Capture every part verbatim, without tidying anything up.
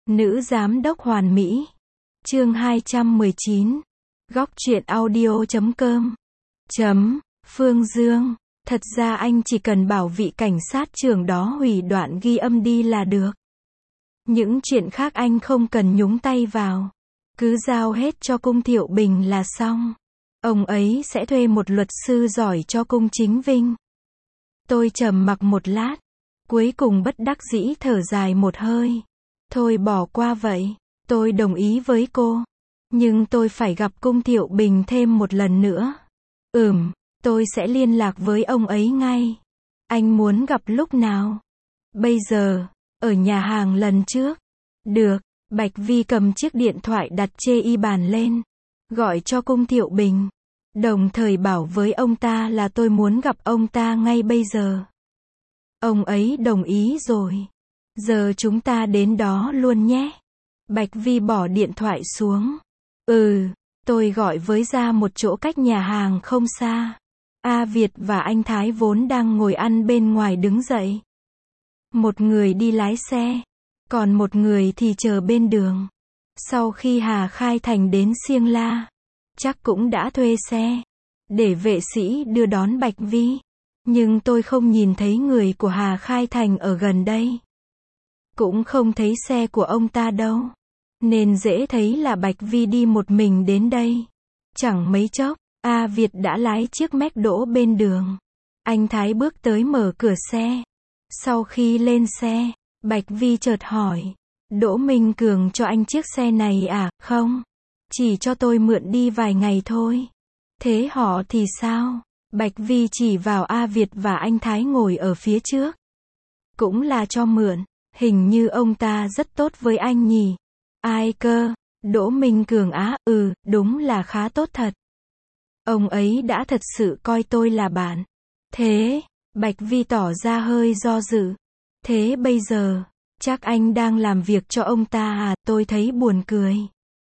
Nữ giám đốc hoàn mỹ. Chương hai trăm mười chín. Góc truyện audio chấm com. Chấm. Phương Dương. Thật ra anh chỉ cần bảo vị cảnh sát trưởng đó hủy đoạn ghi âm đi là được. Những chuyện khác anh không cần nhúng tay vào. Cứ giao hết cho Cung Thiệu Bình là xong. Ông ấy sẽ thuê một luật sư giỏi cho Cung Chính Vinh. Tôi trầm mặc một lát. Cuối cùng bất đắc dĩ thở dài một hơi. Thôi bỏ qua vậy. Tôi đồng ý với cô. Nhưng tôi phải gặp Cung Thiệu Bình thêm một lần nữa. Ừm, tôi sẽ liên lạc với ông ấy ngay. Anh muốn gặp lúc nào? Bây giờ, ở nhà hàng lần trước. Được, Bạch Vi cầm chiếc điện thoại đặt chê y bàn lên. Gọi cho Cung Thiệu Bình. Đồng thời bảo với ông ta là tôi muốn gặp ông ta ngay bây giờ. Ông ấy đồng ý rồi. Giờ chúng ta đến đó luôn nhé. Bạch Vi bỏ điện thoại xuống. Ừ, tôi gọi với ra một chỗ cách nhà hàng không xa. A Việt và anh Thái vốn đang ngồi ăn bên ngoài đứng dậy. Một người đi lái xe, còn một người thì chờ bên đường. Sau khi Hà Khai Thành đến Siêng La, chắc cũng đã thuê xe để vệ sĩ đưa đón Bạch Vi. Nhưng tôi không nhìn thấy người của Hà Khai Thành ở gần đây. Cũng không thấy xe của ông ta đâu. Nên dễ thấy là Bạch Vi đi một mình đến đây. Chẳng mấy chốc, A Việt đã lái chiếc Mac đỗ bên đường. Anh Thái bước tới mở cửa xe. Sau khi lên xe, Bạch Vi chợt hỏi. Đỗ Minh Cường cho anh chiếc xe này à? Không. Chỉ cho tôi mượn đi vài ngày thôi. Thế họ thì sao? Bạch Vi chỉ vào A Việt và anh Thái ngồi ở phía trước. Cũng là cho mượn. Hình như ông ta rất tốt với anh nhỉ? Ai cơ? Đỗ Minh Cường á? Ừ, đúng là khá tốt thật. Ông ấy đã thật sự coi tôi là bạn. Thế, Bạch Vi tỏ ra hơi do dự. Thế bây giờ, chắc anh đang làm việc cho ông ta à? Tôi thấy buồn cười.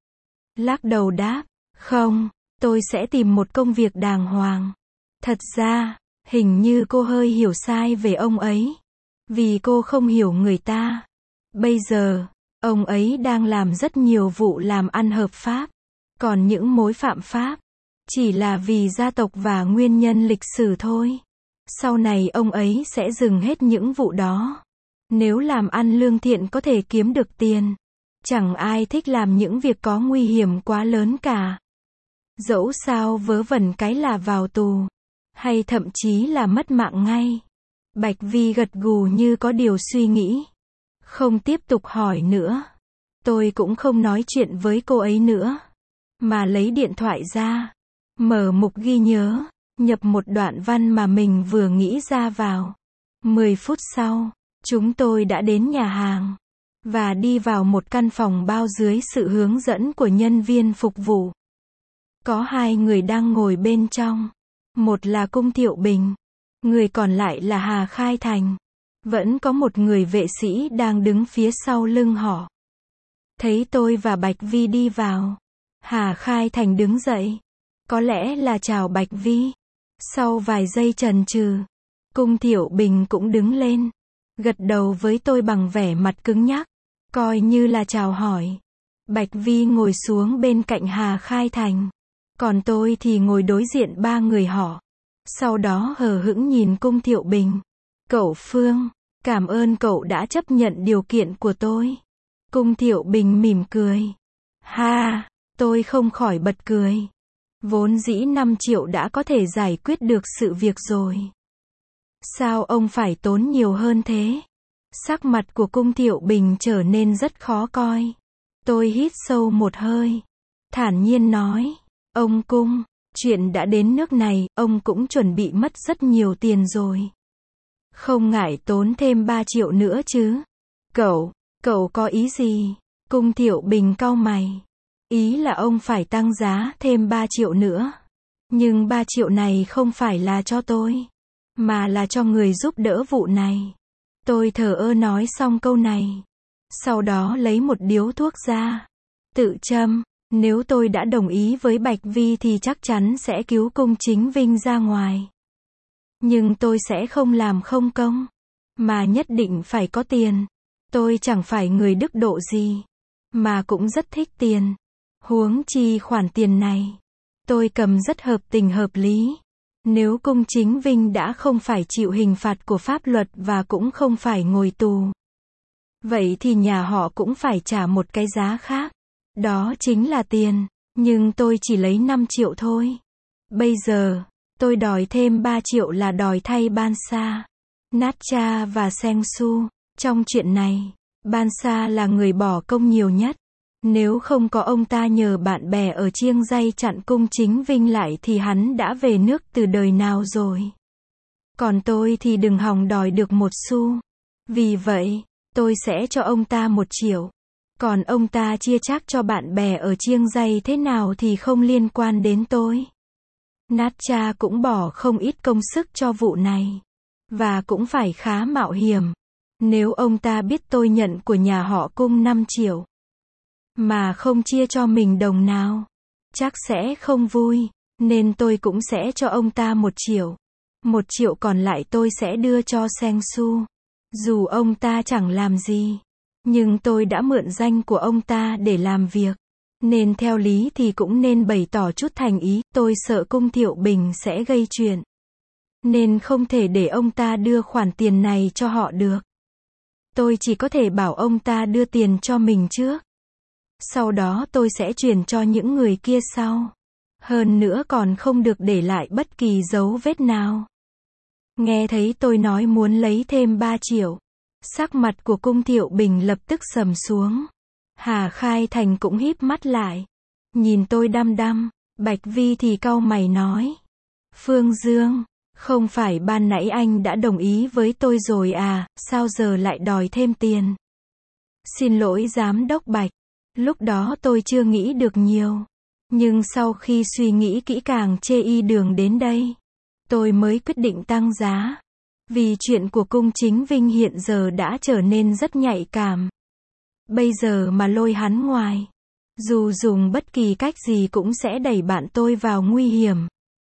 Lắc đầu đáp, không, tôi sẽ tìm một công việc đàng hoàng. Thật ra, hình như cô hơi hiểu sai về ông ấy. Vì cô không hiểu người ta. Bây giờ, ông ấy đang làm rất nhiều vụ làm ăn hợp pháp. Còn những mối phạm pháp, chỉ là vì gia tộc và nguyên nhân lịch sử thôi. Sau này ông ấy sẽ dừng hết những vụ đó. Nếu làm ăn lương thiện có thể kiếm được tiền, chẳng ai thích làm những việc có nguy hiểm quá lớn cả. Dẫu sao vớ vẩn cái là vào tù, hay thậm chí là mất mạng ngay. Bạch Vi gật gù như có điều suy nghĩ. Không tiếp tục hỏi nữa. Tôi cũng không nói chuyện với cô ấy nữa. Mà lấy điện thoại ra. Mở mục ghi nhớ. Nhập một đoạn văn mà mình vừa nghĩ ra vào. Mười phút sau, chúng tôi đã đến nhà hàng. Và đi vào một căn phòng bao dưới sự hướng dẫn của nhân viên phục vụ. Có hai người đang ngồi bên trong. Một là Cung Thiệu Bình. Người còn lại là Hà Khai Thành. Vẫn có một người vệ sĩ đang đứng phía sau lưng họ. Thấy tôi và Bạch Vi đi vào, Hà Khai Thành đứng dậy. Có lẽ là chào Bạch Vi. Sau vài giây chần chừ, Cung Thiệu Bình cũng đứng lên. Gật đầu với tôi bằng vẻ mặt cứng nhắc. Coi như là chào hỏi. Bạch Vi ngồi xuống bên cạnh Hà Khai Thành. Còn tôi thì ngồi đối diện ba người họ. Sau đó hờ hững nhìn Cung Thiệu Bình. Cậu Phương, cảm ơn cậu đã chấp nhận điều kiện của tôi. Cung Thiệu Bình mỉm cười. Ha, tôi không khỏi bật cười. Vốn dĩ năm triệu đã có thể giải quyết được sự việc rồi. Sao ông phải tốn nhiều hơn thế? Sắc mặt của Cung Thiệu Bình trở nên rất khó coi. Tôi hít sâu một hơi. Thản nhiên nói. Ông Cung, chuyện đã đến nước này, ông cũng chuẩn bị mất rất nhiều tiền rồi. Không ngại tốn thêm ba triệu nữa chứ? Cậu, cậu có ý gì? Cung Thiệu Bình cau mày. Ý là ông phải tăng giá thêm ba triệu nữa. Nhưng ba triệu này không phải là cho tôi, mà là cho người giúp đỡ vụ này. Tôi thờ ơ nói xong câu này. Sau đó lấy một điếu thuốc ra. Tự châm. Nếu tôi đã đồng ý với Bạch Vi thì chắc chắn sẽ cứu Cung Chính Vinh ra ngoài. Nhưng tôi sẽ không làm không công. Mà nhất định phải có tiền. Tôi chẳng phải người đức độ gì, mà cũng rất thích tiền. Huống chi khoản tiền này, tôi cầm rất hợp tình hợp lý. Nếu Cung Chính Vinh đã không phải chịu hình phạt của pháp luật và cũng không phải ngồi tù, vậy thì nhà họ cũng phải trả một cái giá khác. Đó chính là tiền. Nhưng tôi chỉ lấy năm triệu thôi. Bây giờ, tôi đòi thêm ba triệu là đòi thay Bansa, Natcha và Seng Su. Trong chuyện này, Bansa là người bỏ công nhiều nhất. Nếu không có ông ta nhờ bạn bè ở Chiêng Ray chặn Cung Chính Vinh lại thì hắn đã về nước từ đời nào rồi. Còn tôi thì đừng hòng đòi được một xu. Vì vậy, tôi sẽ cho ông ta một triệu. Còn ông ta chia chác cho bạn bè ở Chiêng Ray thế nào thì không liên quan đến tôi. Natcha cũng bỏ không ít công sức cho vụ này. Và cũng phải khá mạo hiểm. Nếu ông ta biết tôi nhận của nhà họ Cung năm triệu, mà không chia cho mình đồng nào, chắc sẽ không vui. Nên tôi cũng sẽ cho ông ta một triệu. Một triệu còn lại tôi sẽ đưa cho Seng Su. Dù ông ta chẳng làm gì, nhưng tôi đã mượn danh của ông ta để làm việc. Nên theo lý thì cũng nên bày tỏ chút thành ý. Tôi sợ Cung Thiệu Bình sẽ gây chuyện, nên không thể để ông ta đưa khoản tiền này cho họ được. Tôi chỉ có thể bảo ông ta đưa tiền cho mình trước. Sau đó tôi sẽ chuyển cho những người kia sau. Hơn nữa còn không được để lại bất kỳ dấu vết nào. Nghe thấy tôi nói muốn lấy thêm ba triệu, sắc mặt của Cung Thiệu Bình lập tức sầm xuống. Hà Khai Thành cũng híp mắt lại, nhìn tôi đăm đăm. Bạch Vi thì cau mày nói: Phương Dương, không phải ban nãy anh đã đồng ý với tôi rồi à, sao giờ lại đòi thêm tiền? Xin lỗi giám đốc Bạch, lúc đó tôi chưa nghĩ được nhiều. Nhưng sau khi suy nghĩ kỹ càng chê y đường đến đây, tôi mới quyết định tăng giá. Vì chuyện của Cung Chính Vinh hiện giờ đã trở nên rất nhạy cảm. Bây giờ mà lôi hắn ngoài, dù dùng bất kỳ cách gì cũng sẽ đẩy bạn tôi vào nguy hiểm.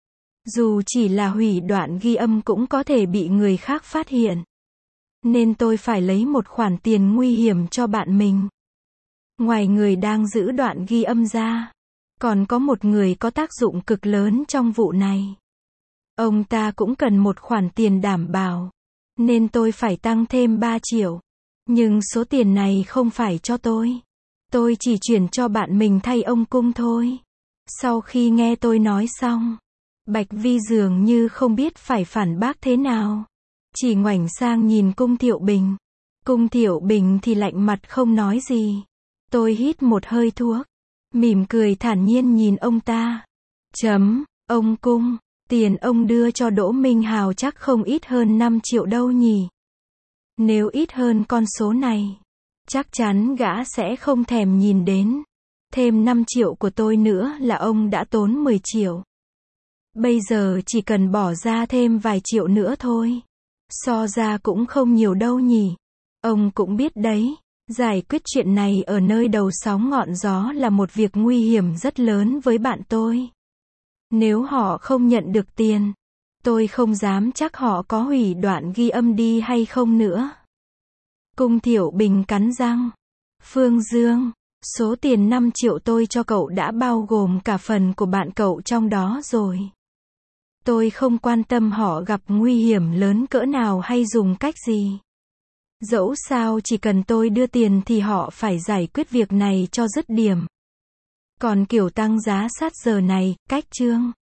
Dù chỉ là hủy đoạn ghi âm cũng có thể bị người khác phát hiện. Nên tôi phải lấy một khoản tiền nguy hiểm cho bạn mình. Ngoài người đang giữ đoạn ghi âm ra, còn có một người có tác dụng cực lớn trong vụ này. Ông ta cũng cần một khoản tiền đảm bảo. Nên tôi phải tăng thêm ba triệu. Nhưng số tiền này không phải cho tôi. Tôi chỉ chuyển cho bạn mình thay ông Cung thôi. Sau khi nghe tôi nói xong, Bạch Vi dường như không biết phải phản bác thế nào. Chỉ ngoảnh sang nhìn Cung Thiệu Bình. Cung Thiệu Bình thì lạnh mặt không nói gì. Tôi hít một hơi thuốc, mỉm cười thản nhiên nhìn ông ta. Chấm, ông Cung, tiền ông đưa cho Đỗ Minh Hào chắc không ít hơn năm triệu đâu nhỉ? Nếu ít hơn con số này, chắc chắn gã sẽ không thèm nhìn đến. Thêm năm triệu của tôi nữa là ông đã tốn mười triệu. Bây giờ chỉ cần bỏ ra thêm vài triệu nữa thôi. So ra cũng không nhiều đâu nhỉ. Ông cũng biết đấy, giải quyết chuyện này ở nơi đầu sóng ngọn gió là một việc nguy hiểm rất lớn với bạn tôi. Nếu họ không nhận được tiền, tôi không dám chắc họ có hủy đoạn ghi âm đi hay không nữa. Cung Thiệu Bình cắn răng. Phương Dương, số tiền năm triệu tôi cho cậu đã bao gồm cả phần của bạn cậu trong đó rồi. Tôi không quan tâm họ gặp nguy hiểm lớn cỡ nào hay dùng cách gì. Dẫu sao chỉ cần tôi đưa tiền thì họ phải giải quyết việc này cho dứt điểm. Còn kiểu tăng giá sát giờ này, cách chương